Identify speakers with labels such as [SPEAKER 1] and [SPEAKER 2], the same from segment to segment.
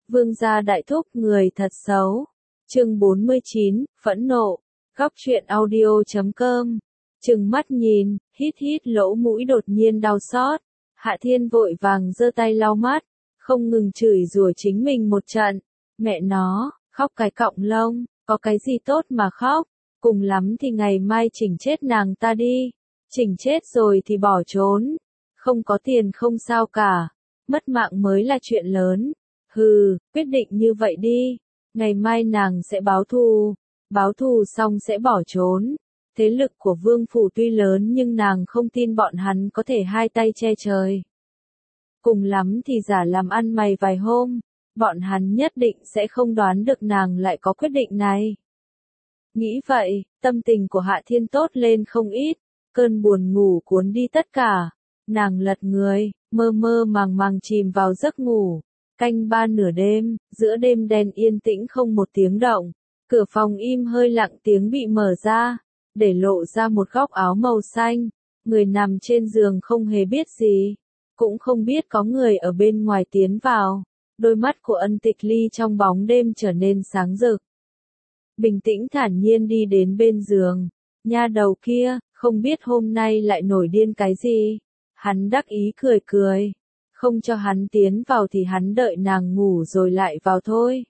[SPEAKER 1] Vương gia đại thúc người thật xấu. Chương 49, phẫn nộ. Góc truyện audio.com. Trừng mắt nhìn, hít hít lỗ mũi đột nhiên đau xót. Hạ Thiên vội vàng giơ tay lau mắt, không ngừng chửi rủa chính mình một trận. Mẹ nó, khóc cái cọng lông, có cái gì tốt mà khóc, cùng lắm thì ngày mai chỉnh chết nàng ta đi. Chỉnh chết rồi thì bỏ trốn. Không có tiền không sao cả, mất mạng mới là chuyện lớn. Hừ, quyết định như vậy đi. Ngày mai nàng sẽ báo thù xong sẽ bỏ trốn. Thế lực của vương phủ tuy lớn nhưng nàng không tin bọn hắn có thể hai tay che trời. Cùng lắm thì giả làm ăn mày vài hôm, bọn hắn nhất định sẽ không đoán được nàng lại có quyết định này. Nghĩ vậy, tâm tình của Hạ Thiên tốt lên không ít, cơn buồn ngủ cuốn đi tất cả. Nàng lật người, mơ mơ màng màng chìm vào giấc ngủ. Canh ba nửa đêm, giữa đêm đen yên tĩnh không một tiếng động, cửa phòng im hơi lặng tiếng bị mở ra, để lộ ra một góc áo màu xanh, người nằm trên giường không hề biết gì, cũng không biết có người ở bên ngoài tiến vào, đôi mắt của Ân Tịch Ly trong bóng đêm trở nên sáng rực. Bình tĩnh thản nhiên đi đến bên giường, nha đầu kia, không biết hôm nay lại nổi điên cái gì, hắn đắc ý cười cười. Không cho hắn tiến vào thì hắn đợi nàng ngủ rồi lại vào thôi.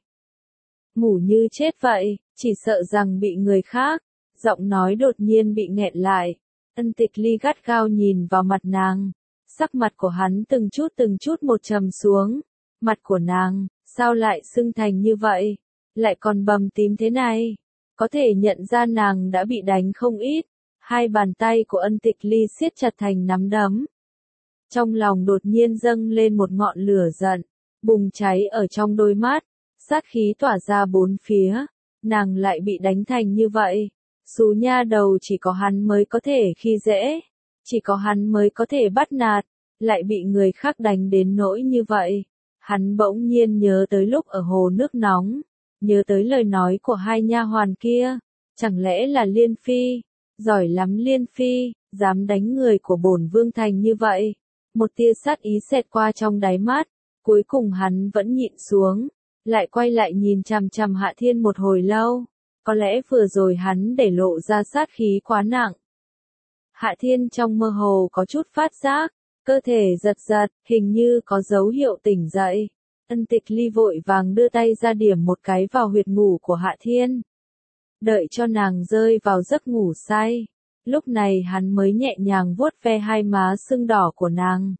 [SPEAKER 1] Ngủ như chết vậy, chỉ sợ rằng bị người khác. Giọng nói đột nhiên bị nghẹn lại. Ân Tịch Ly gắt gao nhìn vào mặt nàng. Sắc mặt của hắn từng chút một trầm xuống. Mặt của nàng, sao lại sưng thành như vậy? Lại còn bầm tím thế này? Có thể nhận ra nàng đã bị đánh không ít. Hai bàn tay của Ân Tịch Ly siết chặt thành nắm đấm. Trong lòng đột nhiên dâng lên một ngọn lửa giận, bùng cháy ở trong đôi mắt, sát khí tỏa ra bốn phía, nàng lại bị đánh thành như vậy. Xú nha đầu chỉ có hắn mới có thể khi dễ, chỉ có hắn mới có thể bắt nạt, lại bị người khác đánh đến nỗi như vậy. Hắn bỗng nhiên nhớ tới lúc ở hồ nước nóng, nhớ tới lời nói của hai nha hoàn kia, chẳng lẽ là Liên Phi, giỏi lắm Liên Phi, dám đánh người của bổn vương thành như vậy. Một tia sát ý xẹt qua trong đáy mắt, cuối cùng hắn vẫn nhịn xuống, lại quay lại nhìn chằm chằm Hạ Thiên một hồi lâu, có lẽ vừa rồi hắn để lộ ra sát khí quá nặng. Hạ Thiên trong mơ hồ có chút phát giác, cơ thể giật giật, hình như có dấu hiệu tỉnh dậy. Ân Tịch Ly vội vàng đưa tay ra điểm một cái vào huyệt ngủ của Hạ Thiên. Đợi cho nàng rơi vào giấc ngủ say. Lúc này hắn mới nhẹ nhàng vuốt ve hai má sưng đỏ của nàng.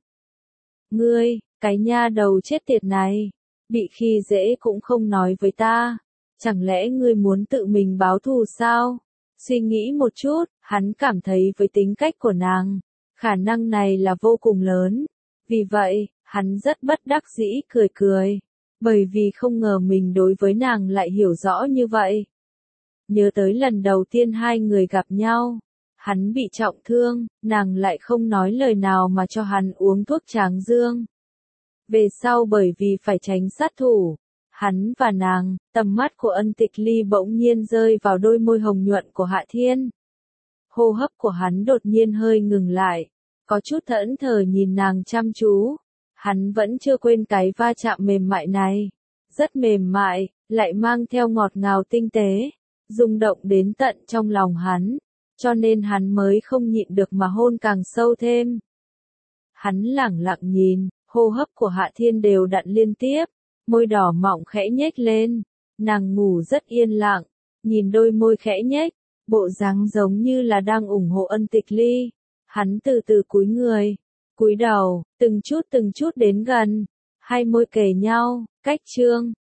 [SPEAKER 1] Ngươi, cái nha đầu chết tiệt này, bị khi dễ cũng không nói với ta, chẳng lẽ ngươi muốn tự mình báo thù sao? Suy nghĩ một chút, hắn cảm thấy với tính cách của nàng, khả năng này là vô cùng lớn. Vì vậy, hắn rất bất đắc dĩ cười cười, bởi vì không ngờ mình đối với nàng lại hiểu rõ như vậy. Nhớ tới lần đầu tiên hai người gặp nhau. Hắn bị trọng thương, nàng lại không nói lời nào mà cho hắn uống thuốc tráng dương. Về sau bởi vì phải tránh sát thủ, hắn và nàng, tầm mắt của Ân Tịch Ly bỗng nhiên rơi vào đôi môi hồng nhuận của Hạ Thiên. Hô hấp của hắn đột nhiên hơi ngừng lại, có chút thẫn thờ nhìn nàng chăm chú. Hắn vẫn chưa quên cái va chạm mềm mại này, rất mềm mại, lại mang theo ngọt ngào tinh tế, rung động đến tận trong lòng hắn. Cho nên hắn mới không nhịn được mà hôn càng sâu thêm. Hắn lẳng lặng nhìn, hô hấp của Hạ Thiên đều đặn liên tiếp, môi đỏ mọng khẽ nhếch lên, nàng ngủ rất yên lặng, nhìn đôi môi khẽ nhếch, bộ dáng giống như là đang ủng hộ Ân Tịch Ly. Hắn từ từ cúi người, cúi đầu, từng chút đến gần, hai môi kề nhau, cách chương.